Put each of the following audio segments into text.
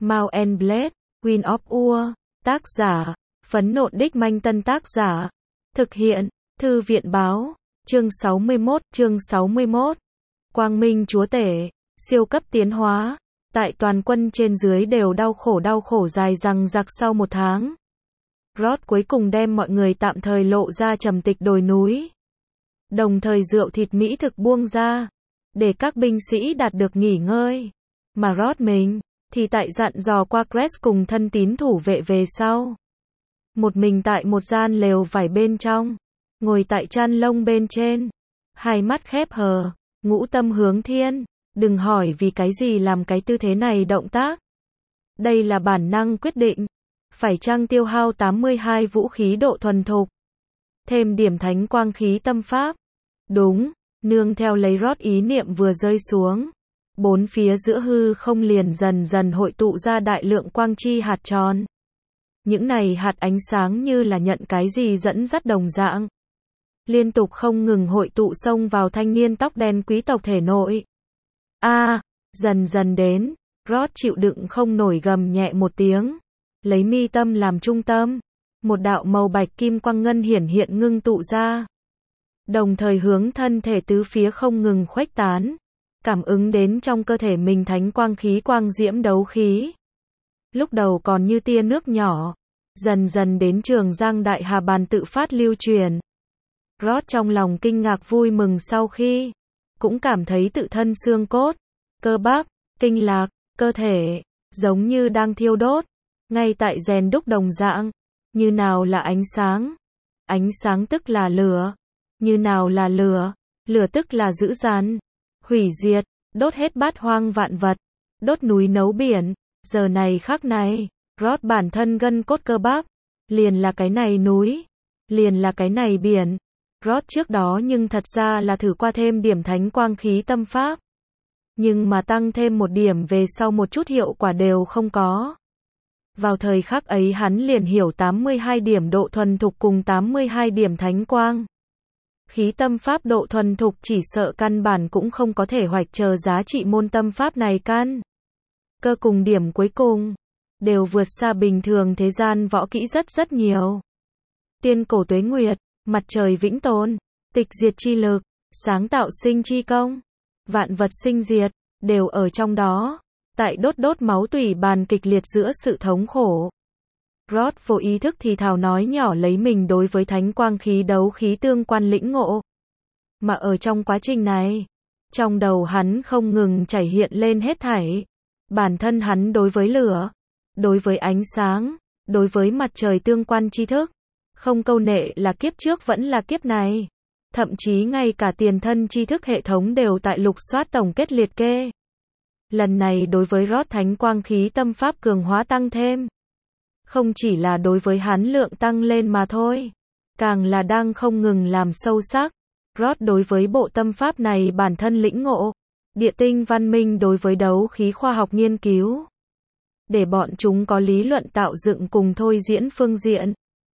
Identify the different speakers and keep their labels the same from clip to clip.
Speaker 1: Mount and Blade, Queen of Ur, tác giả, Phấn Nộn Đích Manh Tân tác giả, thực hiện, Thư viện báo, chương 61, Quang Minh Chúa Tể, siêu cấp tiến hóa, tại toàn quân trên dưới đều đau khổ dài dằng dặc sau một tháng. Roth cuối cùng đem mọi người tạm thời lộ ra trầm tịch đồi núi. Đồng thời rượu thịt mỹ thực buông ra, để các binh sĩ đạt được nghỉ ngơi. Mà Roth mình, thì tại dặn dò qua Crest cùng thân tín thủ vệ về sau. Một mình tại một gian lều vải bên trong, ngồi tại chăn lông bên trên, hai mắt khép hờ, ngũ tâm hướng thiên, đừng hỏi vì cái gì làm cái tư thế này động tác. Đây là bản năng quyết định, phải chăng tiêu hao 82 vũ khí độ thuần thục, thêm điểm thánh quang khí tâm pháp. Đúng, nương theo lấy Roth ý niệm vừa rơi xuống, bốn phía giữa hư không liền dần dần hội tụ ra đại lượng quang chi hạt tròn. Những này hạt ánh sáng như là nhận cái gì dẫn dắt đồng dạng, liên tục không ngừng hội tụ xông vào thanh niên tóc đen quý tộc thể nội. Dần dần đến, Roth chịu đựng không nổi gầm nhẹ một tiếng, lấy mi tâm làm trung tâm, một đạo màu bạch kim quang ngân hiện ngưng tụ ra, đồng thời hướng thân thể tứ phía không ngừng khuếch tán, cảm ứng đến trong cơ thể mình thánh quang khí quang diễm đấu khí. Lúc đầu còn như tia nước nhỏ, dần dần đến Trường Giang Đại Hà Bàn tự phát lưu truyền. Roth trong lòng kinh ngạc vui mừng sau khi, cũng cảm thấy tự thân xương cốt, cơ bắp, kinh lạc, cơ thể, giống như đang thiêu đốt, ngay tại rèn đúc đồng dạng. Như nào là ánh sáng tức là lửa, như nào là lửa, lửa tức là dữ dằn, hủy diệt, đốt hết bát hoang vạn vật, đốt núi nấu biển. Giờ này khắc này, Roth bản thân gân cốt cơ bắp, liền là cái này núi, liền là cái này biển. Roth trước đó nhưng thật ra là thử qua thêm điểm thánh quang khí tâm pháp, nhưng mà tăng thêm một điểm về sau một chút hiệu quả đều không có. Vào thời khắc ấy hắn liền hiểu 82 điểm độ thuần thục cùng 82 điểm thánh quang khí tâm pháp độ thuần thục chỉ sợ căn bản cũng không có thể hoạch chờ giá trị môn tâm pháp này căn. Cơ cùng điểm cuối cùng, đều vượt xa bình thường thế gian võ kỹ rất nhiều. Tiên cổ tuế nguyệt, mặt trời vĩnh tồn, tịch diệt chi lực, sáng tạo sinh chi công, vạn vật sinh diệt, đều ở trong đó, tại đốt máu tủy bàn kịch liệt giữa sự thống khổ. Roth vô ý thức thì thào nói nhỏ lấy mình đối với thánh quang khí đấu khí tương quan lĩnh ngộ. Mà ở trong quá trình này, trong đầu hắn không ngừng chảy hiện lên hết thảy. Bản thân hắn đối với lửa, đối với ánh sáng, đối với mặt trời tương quan tri thức, không câu nệ là kiếp trước vẫn là kiếp này. Thậm chí ngay cả tiền thân tri thức hệ thống đều tại lục soát tổng kết liệt kê. Lần này đối với Roth thánh quang khí tâm pháp cường hóa tăng thêm, không chỉ là đối với hắn lượng tăng lên mà thôi, càng là đang không ngừng làm sâu sắc. Roth đối với bộ tâm pháp này bản thân lĩnh ngộ, địa tinh văn minh đối với đấu khí khoa học nghiên cứu, để bọn chúng có lý luận tạo dựng cùng thôi diễn phương diện.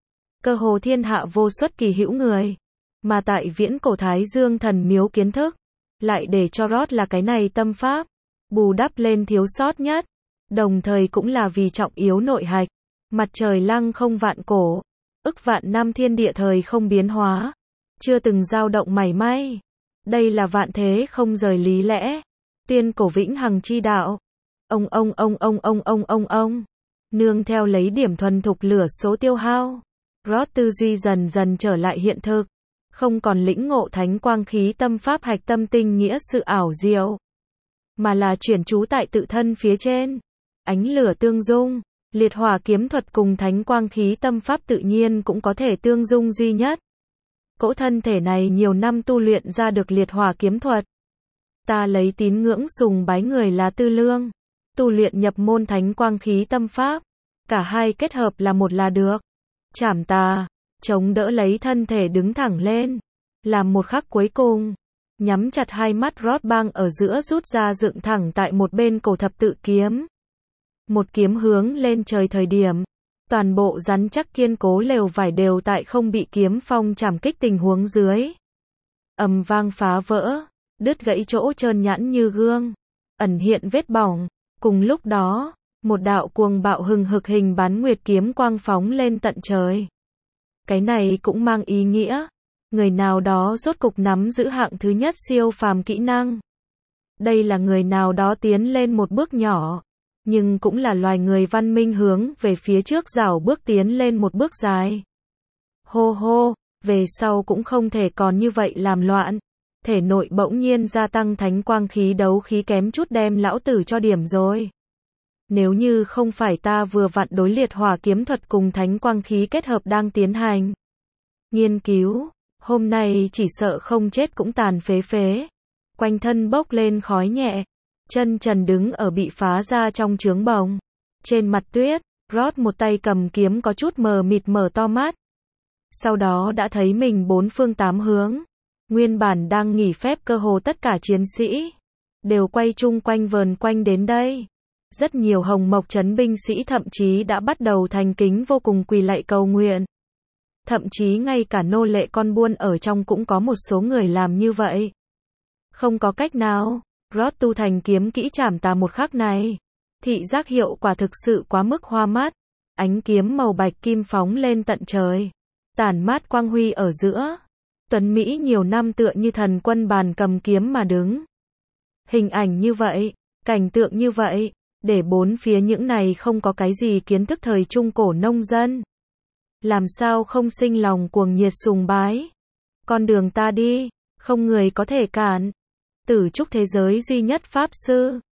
Speaker 1: Cơ hồ thiên hạ vô xuất kỳ hữu người, mà tại viễn cổ Thái Dương thần miếu kiến thức, lại để cho Roth là cái này tâm pháp, bù đắp lên thiếu sót nhất, đồng thời cũng là vì trọng yếu nội hạch. Mặt trời lăng không vạn cổ, ức vạn năm thiên địa thời không biến hóa, chưa từng dao động mảy may. Đây là vạn thế không rời lý lẽ, tiên cổ vĩnh hằng chi đạo. Ông. Nương theo lấy điểm thuần thục lửa số tiêu hao, Roth tư duy dần dần trở lại hiện thực, không còn lĩnh ngộ thánh quang khí tâm pháp hạch tâm tinh nghĩa sự ảo diệu, mà là chuyển chú tại tự thân phía trên. Ánh lửa tương dung, liệt hỏa kiếm thuật cùng thánh quang khí tâm pháp tự nhiên cũng có thể tương dung duy nhất. Cỗ thân thể này nhiều năm tu luyện ra được liệt hỏa kiếm thuật. Ta lấy tín ngưỡng sùng bái người là Tư Lương, tu luyện nhập môn thánh quang khí tâm pháp, cả hai kết hợp là một là được. Chảm tà, chống đỡ lấy thân thể đứng thẳng lên, làm một khắc cuối cùng, nhắm chặt hai mắt Roth bang ở giữa rút ra dựng thẳng tại một bên cổ thập tự kiếm. Một kiếm hướng lên trời thời điểm, toàn bộ rắn chắc kiên cố lều vải đều tại không bị kiếm phong chảm kích tình huống dưới, ầm vang phá vỡ, đứt gãy chỗ trơn nhẵn như gương, ẩn hiện vết bỏng. Cùng lúc đó, Một đạo cuồng bạo hừng hực hình bán nguyệt kiếm quang phóng lên tận trời. Cái này cũng mang ý nghĩa, người nào đó rốt cục nắm giữ hạng thứ nhất siêu phàm kỹ năng. Đây là người nào đó tiến lên một bước nhỏ, nhưng cũng là loài người văn minh hướng về phía trước rảo bước tiến lên một bước dài. Hô hô, về sau cũng không thể còn như vậy làm loạn. Thể nội bỗng nhiên gia tăng thánh quang khí đấu khí kém chút đem lão tử cho điểm rồi. Nếu như không phải ta vừa vặn đối liệt hỏa kiếm thuật cùng thánh quang khí kết hợp đang tiến hành nghiên cứu, hôm nay chỉ sợ không chết cũng tàn phế phế. Quanh thân bốc lên khói nhẹ, chân trần đứng ở bị phá ra trong trướng bồng. Trên mặt tuyết, Rod một tay cầm kiếm có chút mờ mịt mở to mắt. Sau đó đã thấy mình bốn phương tám hướng. Nguyên bản đang nghỉ phép cơ hồ tất cả chiến sĩ đều quay chung quanh vờn quanh đến đây. Rất nhiều hồng mộc trấn binh sĩ thậm chí đã bắt đầu thành kính vô cùng quỳ lạy cầu nguyện. Thậm chí ngay cả nô lệ con buôn ở trong cũng có một số người làm như vậy. Không có cách nào, Rod tu thành kiếm kỹ trảm tà một khắc này. Thị giác hiệu quả thực sự quá mức hoa mắt. Ánh kiếm màu bạch kim phóng lên tận trời. Tản mát quang huy ở giữa. Tuấn Mỹ nhiều năm tựa như thần quân bàn cầm kiếm mà đứng. Hình ảnh như vậy, cảnh tượng như vậy, để bốn phía những này không có cái gì kiến thức thời trung cổ nông dân. Làm sao không sinh lòng cuồng nhiệt sùng bái. Con đường ta đi, không người có thể cản. Tử trúc thế giới duy nhất pháp sư.